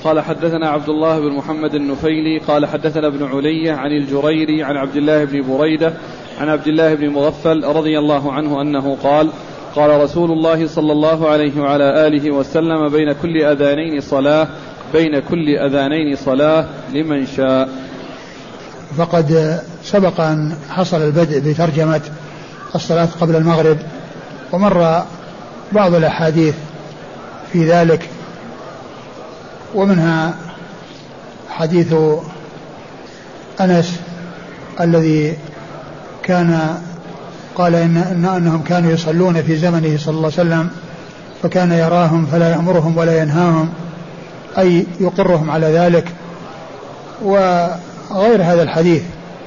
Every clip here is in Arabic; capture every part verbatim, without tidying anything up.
قال حدثنا عبد الله بن محمد النفيلي قال حدثنا ابن علية عن الجريري عن عبد الله بن بريدة عن عبد الله بن مغفل رضي الله عنه أنه قال قال رسول الله صلى الله عليه وعلى آله وسلم بين كل أذانين صلاة بين كل أذانين صلاة لمن شاء. فقد سبق أن حصل البدء بترجمة الصلاة قبل المغرب، ومر بعض الأحاديث في ذلك، ومنها حديث أنس الذي كان قال إن, إن أنهم كانوا يصلون في زمنه صلى الله عليه وسلم فكان يراهم فلا يأمرهم ولا ينهاهم، أي يقرهم على ذلك، وغير هذا الحديث.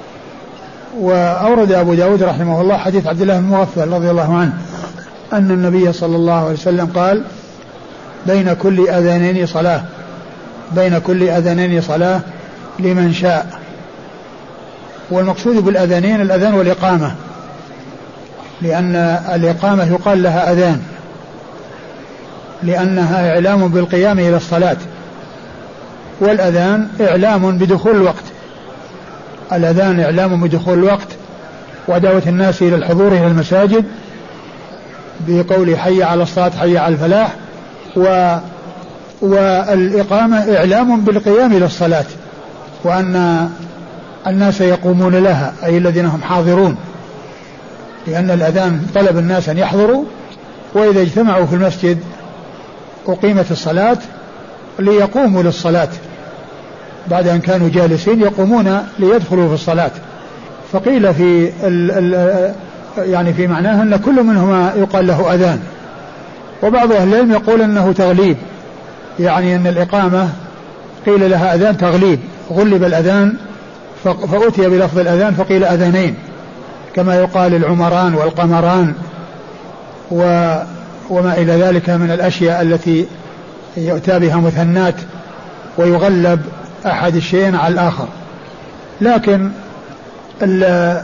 وأورد أبو داود رحمه الله حديث عبد الله بن مغفل رضي الله عنه أن النبي صلى الله عليه وسلم قال بين كل أذانين صلاة بين كل أذانين صلاة لمن شاء. والمقصود بالأذانين الأذان والإقامة، لأن الإقامة يقال لها أذان لأنها إعلام بالقيام إلى الصلاة، والأذان إعلام بدخول الوقت. الأذان إعلام بدخول الوقت ودعوة الناس إلى الحضور إلى المساجد بقول حي على الصلاة حي على الفلاح. و والإقامة إعلام بالقيام إلى الصلاة وأن الناس يقومون لها، أي الذين هم حاضرون، لأن الأذان طلب الناس أن يحضروا، وإذا اجتمعوا في المسجد أقيمت الصلاة ليقوموا للصلاة بعد أن كانوا جالسين يقومون ليدخلوا في الصلاة. فقيل في ال ال يعني في معناها أن كل منهما يقال له أذان. وبعض أهل العلم يقول أنه تغليب، يعني أن الإقامة قيل لها أذان تغليب، غلب الأذان فأتي بلفظ الأذان فقيل أذانين، كما يقال العمران والقمران و وما إلى ذلك من الأشياء التي يؤتى بها مثنات ويغلب أحد الشيئين على الآخر. لكن ال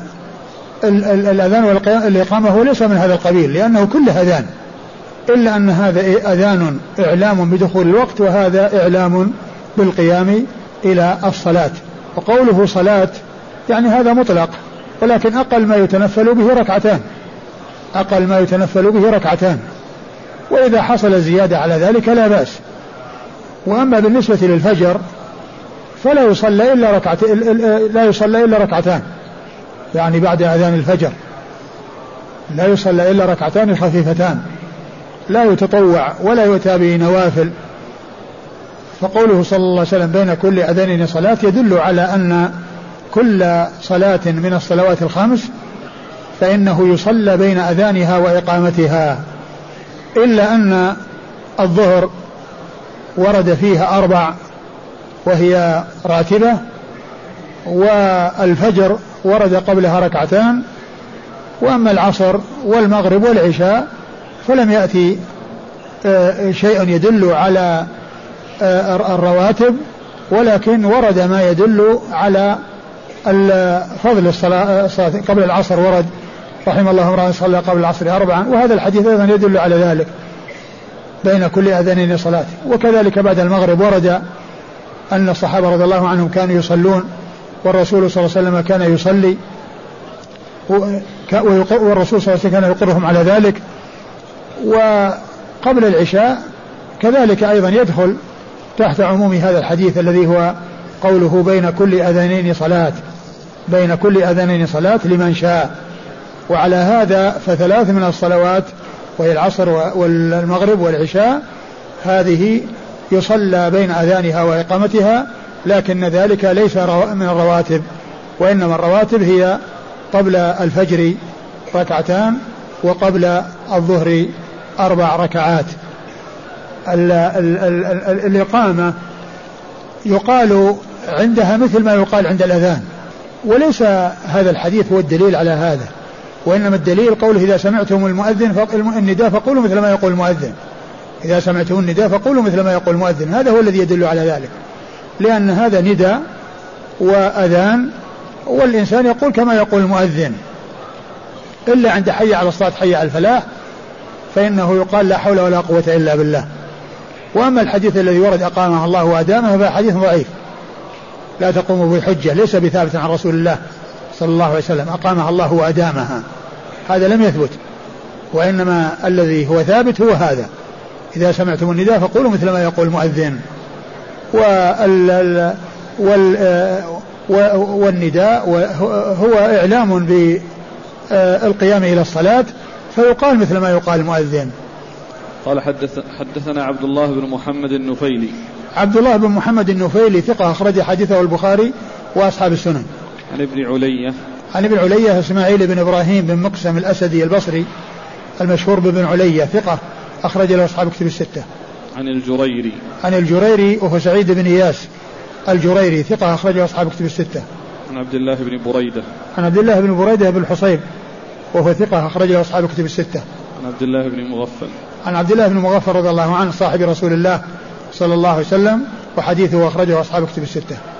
ال ال الأذان والإقامة هو ليس من هذا القبيل، لأنه كله أذان، إلا أن هذا أذان إعلام بدخول الوقت، وهذا إعلام بالقيام إلى الصلاة. وقوله صلاة يعني هذا مطلق، ولكن أقل ما يتنفل به ركعتان، أقل ما يتنفل به ركعتان، وإذا حصل زيادة على ذلك لا بأس. وأما بالنسبة للفجر فلا يصلى إلا ركعتين، لا يصلى إلا ركعتان، يعني بعد أذان الفجر لا يصلى إلا ركعتان خفيفتان، لا يتطوع ولا يؤتى به نوافل. فقوله صلى الله عليه وسلم بين كل أذانين صلاة يدل على أن كل صلاة من الصلوات الخمس فإنه يصلى بين أذانها وإقامتها، إلا أن الظهر ورد فيها أربع وهي راتبة، والفجر ورد قبلها ركعتان، وأما العصر والمغرب والعشاء فلم يأتي شيء يدل على الرواتب، ولكن ورد ما يدل على فضل الصلاة قبل العصر. ورد رحم الله امرأ صلى قبل العصر أربعا، وهذا الحديث أيضا يدل على ذلك بين كل أذانين صلاة. وكذلك بعد المغرب ورد أن الصحابة رضي الله عنهم كانوا يصلون، والرسول صلى الله عليه وسلم كان يصلي، والرسول صلى الله عليه وسلم كان يقرهم على ذلك. وقبل العشاء كذلك أيضا يدخل تحت عموم هذا الحديث الذي هو قوله بين كل أذانين صلاة بين كل أذانين صلاة لمن شاء. وعلى هذا فثلاث من الصلوات وهي العصر والمغرب والعشاء هذه يصلى بين أذانها وإقامتها، لكن ذلك ليس من الرواتب، وإنما الرواتب هي قبل الفجر ركعتان وقبل الظهر أربع ركعات. ال ال ال ال الإقامة يقال عندها مثل ما يقال عند الأذان، وليس هذا الحديث هو الدليل على هذا، وإنما الدليل قوله إذا سمعتم المؤذن النداء فقولوا مثل ما يقول المؤذن، إذا سمعتم النداء فقولوا مثل ما يقول المؤذن. هذا هو الذي يدل على ذلك، لأن هذا نداء وأذان، والإنسان يقول كما يقول المؤذن، إلا عند حي على الصلاة حي على الفلاح فإنه يقال لا حول ولا قوة إلا بالله. وأما الحديث الذي ورد أقامها الله وأدامها فحديث ضعيف لا تقوم به حجة، ليس بثابت عن رسول الله صلى الله عليه وسلم أقامها الله وأدامها، هذا لم يثبت. وإنما الذي هو ثابت هو هذا: إذا سمعتم النداء فقولوا مثل ما يقول المؤذن. وال والنداء هو إعلام بالقيام إلى الصلاة، فيقال مثل ما يقال المؤذن. قال حدث حدثنا عبد الله بن محمد النفيلي. عبد الله بن محمد النفيلي ثقة أخرج حديثه البخاري وأصحاب السنن. عن ابن علية. عن ابن علية إسماعيل بن إبراهيم بن مقسم الأسدي البصري المشهور بابن علية ثقة أخرج له أصحاب كتب الستة. عن الجريري. عن الجريري وهو سعيد بن إياس الجريري ثقة أخرج له أصحاب كتب الستة. عن عبد الله بن بريدة. عن عبد الله بن بريدة بن الحصيب وهو ثقة أخرج له أصحاب كتب الستة. عن عبد الله بن مغفل. عن عبد الله بن مغفل رضي الله عنه صاحب رسول الله صلى الله عليه وسلم، وحديثه أخرجه أصحاب كتب الستة.